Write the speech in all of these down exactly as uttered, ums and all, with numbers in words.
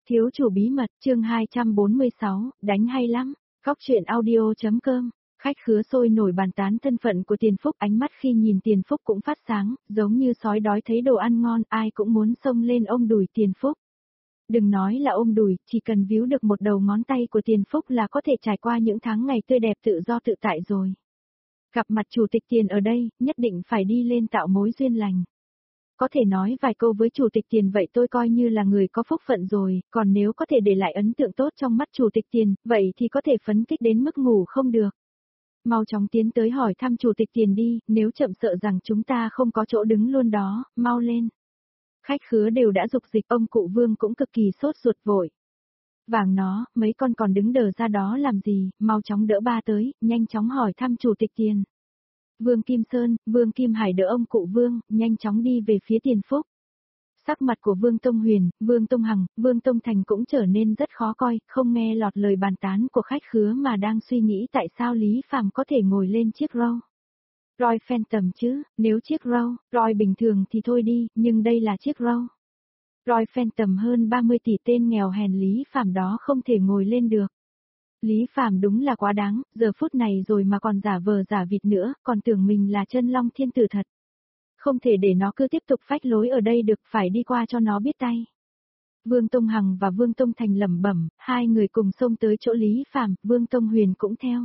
Thiếu chủ bí mật, chương hai trăm bốn mươi sáu, đánh hay lắm. Góc truyện audio.com. Khách khứa sôi nổi bàn tán thân phận của Tiền Phúc, ánh mắt khi nhìn Tiền Phúc cũng phát sáng, giống như sói đói thấy đồ ăn ngon, ai cũng muốn xông lên ôm đùi Tiền Phúc. Đừng nói là ôm đùi, chỉ cần víu được một đầu ngón tay của Tiền Phúc là có thể trải qua những tháng ngày tươi đẹp tự do tự tại rồi. Gặp mặt chủ tịch Tiền ở đây, nhất định phải đi lên tạo mối duyên lành. Có thể nói vài câu với chủ tịch Tiền vậy tôi coi như là người có phúc phận rồi, còn nếu có thể để lại ấn tượng tốt trong mắt chủ tịch Tiền, vậy thì có thể phấn khích đến mức ngủ không được. Mau chóng tiến tới hỏi thăm chủ tịch Tiền đi, nếu chậm sợ rằng chúng ta không có chỗ đứng luôn đó, mau lên. Khách khứa đều đã dục dịch, ông cụ Vương cũng cực kỳ sốt ruột vội. Vàng nó, mấy con còn đứng đờ ra đó làm gì, mau chóng đỡ ba tới, nhanh chóng hỏi thăm chủ tịch Tiền. Vương Kim Sơn, Vương Kim Hải đỡ ông cụ Vương, nhanh chóng đi về phía Tiền Phúc. Sắc mặt của Vương Tông Huyền, Vương Tông Hằng, Vương Tông Thành cũng trở nên rất khó coi, không nghe lọt lời bàn tán của khách khứa mà đang suy nghĩ tại sao Lý Phàm có thể ngồi lên chiếc râu. Roy Phantom chứ, nếu chiếc râu, Roy bình thường thì thôi đi, nhưng đây là chiếc râu. Roy Phantom hơn ba mươi tỷ tên nghèo hèn Lý Phàm đó không thể ngồi lên được. Lý Phàm đúng là quá đáng, giờ phút này rồi mà còn giả vờ giả vịt nữa, còn tưởng mình là chân long thiên tử thật. Không thể để nó cứ tiếp tục phách lối ở đây được, phải đi qua cho nó biết tay. Vương Tông Hằng và Vương Tông Thành lẩm bẩm, hai người cùng xông tới chỗ Lý Phàm, Vương Tông Huyền cũng theo.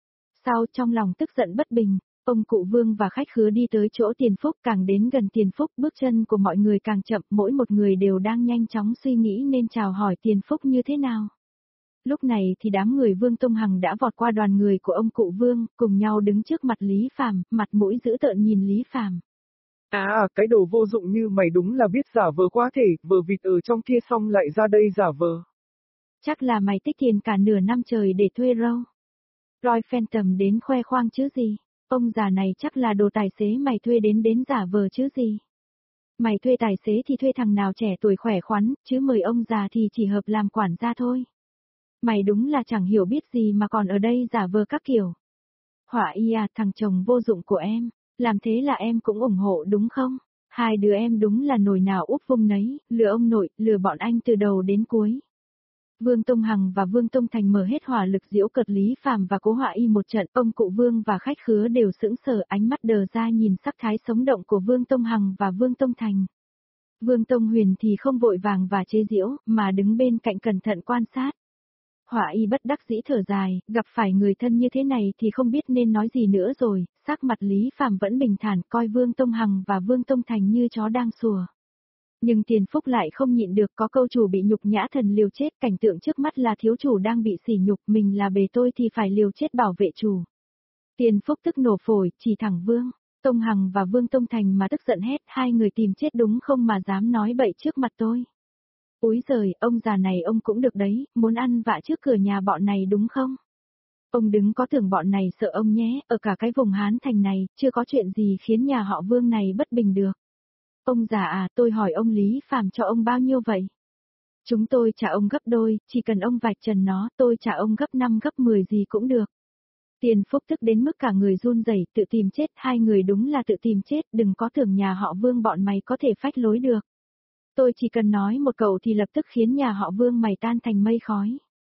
Sau trong lòng tức giận bất bình, ông cụ Vương và khách khứa đi tới chỗ Tiền Phúc, càng đến gần Tiền Phúc bước chân của mọi người càng chậm, mỗi một người đều đang nhanh chóng suy nghĩ nên chào hỏi Tiền Phúc như thế nào. Lúc này thì đám người Vương Tông Hằng đã vọt qua đoàn người của ông cụ Vương, cùng nhau đứng trước mặt Lý Phàm, mặt mũi dữ tợn nhìn Lý Phàm. À, cái đồ vô dụng như mày đúng là biết giả vờ quá thể, vờ vịt ở trong kia xong lại ra đây giả vờ. Chắc là mày tích tiền cả nửa năm trời để thuê râu. Roy Phantom đến khoe khoang chứ gì, ông già này chắc là đồ tài xế mày thuê đến đến giả vờ chứ gì. Mày thuê tài xế thì thuê thằng nào trẻ tuổi khỏe khoắn, chứ mời ông già thì chỉ hợp làm quản gia thôi. Mày đúng là chẳng hiểu biết gì mà còn ở đây giả vờ các kiểu. Hỏa y à, thằng chồng vô dụng của em, làm thế là em cũng ủng hộ đúng không? Hai đứa em đúng là nồi nào úp vung nấy, lừa ông nội, lừa bọn anh từ đầu đến cuối. Vương Tông Hằng và Vương Tông Thành mở hết hỏa lực giễu cợt Lý Phàm và Cố Hỏa y một trận, ông cụ Vương và khách khứa đều sững sờ, ánh mắt đờ ra nhìn sắc thái sống động của Vương Tông Hằng và Vương Tông Thành. Vương Tông Huyền thì không vội vàng và chế giễu, mà đứng bên cạnh cẩn thận quan sát. Hỏa y bất đắc dĩ thở dài, gặp phải người thân như thế này thì không biết nên nói gì nữa rồi, sắc mặt Lý Phàm vẫn bình thản, coi Vương Tông Hằng và Vương Tông Thành như chó đang sủa. Nhưng Tiền Phúc lại không nhịn được, có câu chủ bị nhục nhã thần liều chết, cảnh tượng trước mắt là thiếu chủ đang bị sỉ nhục, mình là bề tôi thì phải liều chết bảo vệ chủ. Tiền Phúc tức nổ phổi, chỉ thẳng Vương Tông Hằng và Vương Tông Thành mà tức giận hét, hai người tìm chết đúng không mà dám nói bậy trước mặt tôi. Úi giời, ông già này ông cũng được đấy, muốn ăn vạ trước cửa nhà bọn này đúng không? Ông đừng có tưởng bọn này sợ ông nhé, ở cả cái vùng Hán Thành này, chưa có chuyện gì khiến nhà họ Vương này bất bình được. Ông già à, tôi hỏi ông Lý Phàm cho ông bao nhiêu vậy? Chúng tôi trả ông gấp đôi, chỉ cần ông vạch trần nó, tôi trả ông gấp năm gấp mười gì cũng được. Tiền Phúc tức đến mức cả người run rẩy, tự tìm chết, hai người đúng là tự tìm chết, đừng có tưởng nhà họ Vương bọn mày có thể phách lối được. Tôi chỉ cần nói một câu thì lập tức khiến nhà họ Vương mày tan thành mây khói.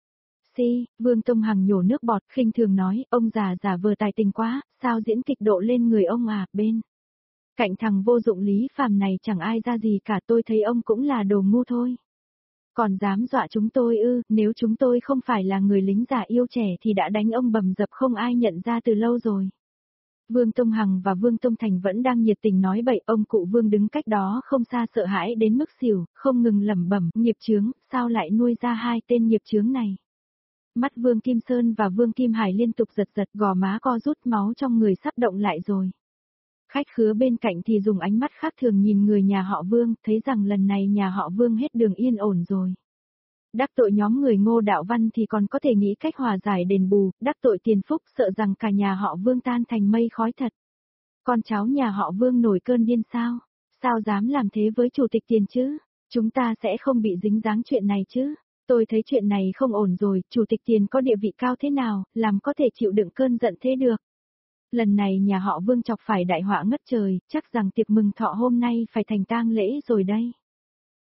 Si, Vương Tông Hằng nhổ nước bọt, khinh thường nói, ông già giả vờ tài tình quá, sao diễn kịch độ lên người ông à, bên. Cạnh thằng vô dụng Lý Phàm này chẳng ai ra gì cả, tôi thấy ông cũng là đồ ngu thôi. Còn dám dọa chúng tôi ư, nếu chúng tôi không phải là người lính già yêu trẻ thì đã đánh ông bầm dập không ai nhận ra từ lâu rồi. Vương Tông Hằng và Vương Tông Thành vẫn đang nhiệt tình nói bậy, ông cụ Vương đứng cách đó không xa sợ hãi đến mức xỉu, không ngừng lẩm bẩm, nghiệp chướng, sao lại nuôi ra hai tên nghiệp chướng này. Mắt Vương Kim Sơn và Vương Kim Hải liên tục giật giật, gò má co rút, máu trong người sắp động lại rồi. Khách khứa bên cạnh thì dùng ánh mắt khác thường nhìn người nhà họ Vương, thấy rằng lần này nhà họ Vương hết đường yên ổn rồi. Đắc tội nhóm người Ngô Đạo Văn thì còn có thể nghĩ cách hòa giải đền bù, đắc tội Tiền Phúc sợ rằng cả nhà họ Vương tan thành mây khói thật. Con cháu nhà họ Vương nổi cơn điên sao? Sao dám làm thế với chủ tịch Tiền chứ? Chúng ta sẽ không bị dính dáng chuyện này chứ? Tôi thấy chuyện này không ổn rồi, chủ tịch Tiền có địa vị cao thế nào, làm có thể chịu đựng cơn giận thế được. Lần này nhà họ Vương chọc phải đại họa ngất trời, chắc rằng tiệc mừng thọ hôm nay phải thành tang lễ rồi đây.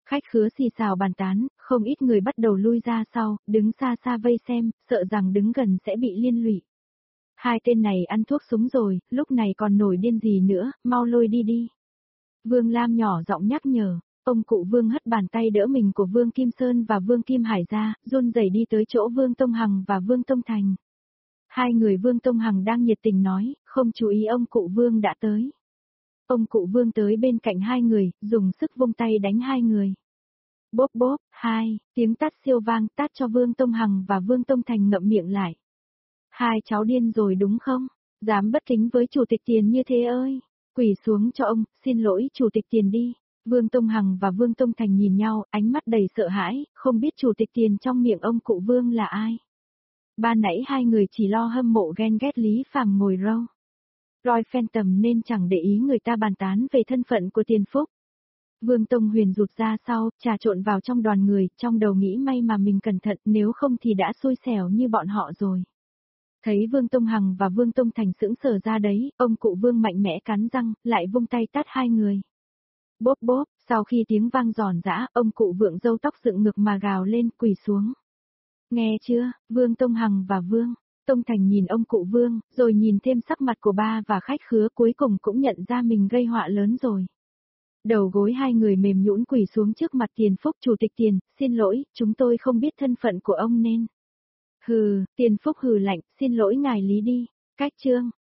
Khách khứa xì xào bàn tán, không ít người bắt đầu lui ra sau, đứng xa xa vây xem, sợ rằng đứng gần sẽ bị liên lụy. Hai tên này ăn thuốc súng rồi, lúc này còn nổi điên gì nữa, mau lôi đi đi. Vương Lam nhỏ giọng nhắc nhở, ông cụ Vương hất bàn tay đỡ mình của Vương Kim Sơn và Vương Kim Hải ra, run rẩy đi tới chỗ Vương Tông Hằng và Vương Tông Thành. Hai người Vương Tông Hằng đang nhiệt tình nói, không chú ý ông cụ Vương đã tới. Ông cụ Vương tới bên cạnh hai người, dùng sức vung tay đánh hai người. Bốp bốp, hai, tiếng tát siêu vang tát cho Vương Tông Hằng và Vương Tông Thành ngậm miệng lại. Hai cháu điên rồi đúng không? Dám bất kính với chủ tịch Tiền như thế ơi. Quỳ xuống cho ông, xin lỗi chủ tịch Tiền đi. Vương Tông Hằng và Vương Tông Thành nhìn nhau, ánh mắt đầy sợ hãi, không biết chủ tịch Tiền trong miệng ông cụ Vương là ai. Ban nãy hai người chỉ lo hâm mộ ghen ghét Lý Phàm ngồi râu. Roy Phantom nên chẳng để ý người ta bàn tán về thân phận của Tiền Phúc. Vương Tông Huyền rụt ra sau, trà trộn vào trong đoàn người, trong đầu nghĩ may mà mình cẩn thận, nếu không thì đã xui xẻo như bọn họ rồi. Thấy Vương Tông Hằng và Vương Tông Thành sững sờ ra đấy, ông cụ Vương mạnh mẽ cắn răng, lại vung tay tát hai người. Bốp bốp, sau khi tiếng vang giòn giã, ông cụ vượng râu tóc dựng ngực mà gào lên, quỳ xuống. Nghe chưa, Vương Tông Hằng và Vương Tông Thành nhìn ông cụ Vương, rồi nhìn thêm sắc mặt của ba và khách khứa, cuối cùng cũng nhận ra mình gây họa lớn rồi. Đầu gối hai người mềm nhũn quỳ xuống trước mặt Tiền Phúc, chủ tịch Tiền, xin lỗi, chúng tôi không biết thân phận của ông nên. Hừ, Tiền Phúc hừ lạnh, xin lỗi ngài Lý đi. Cách chương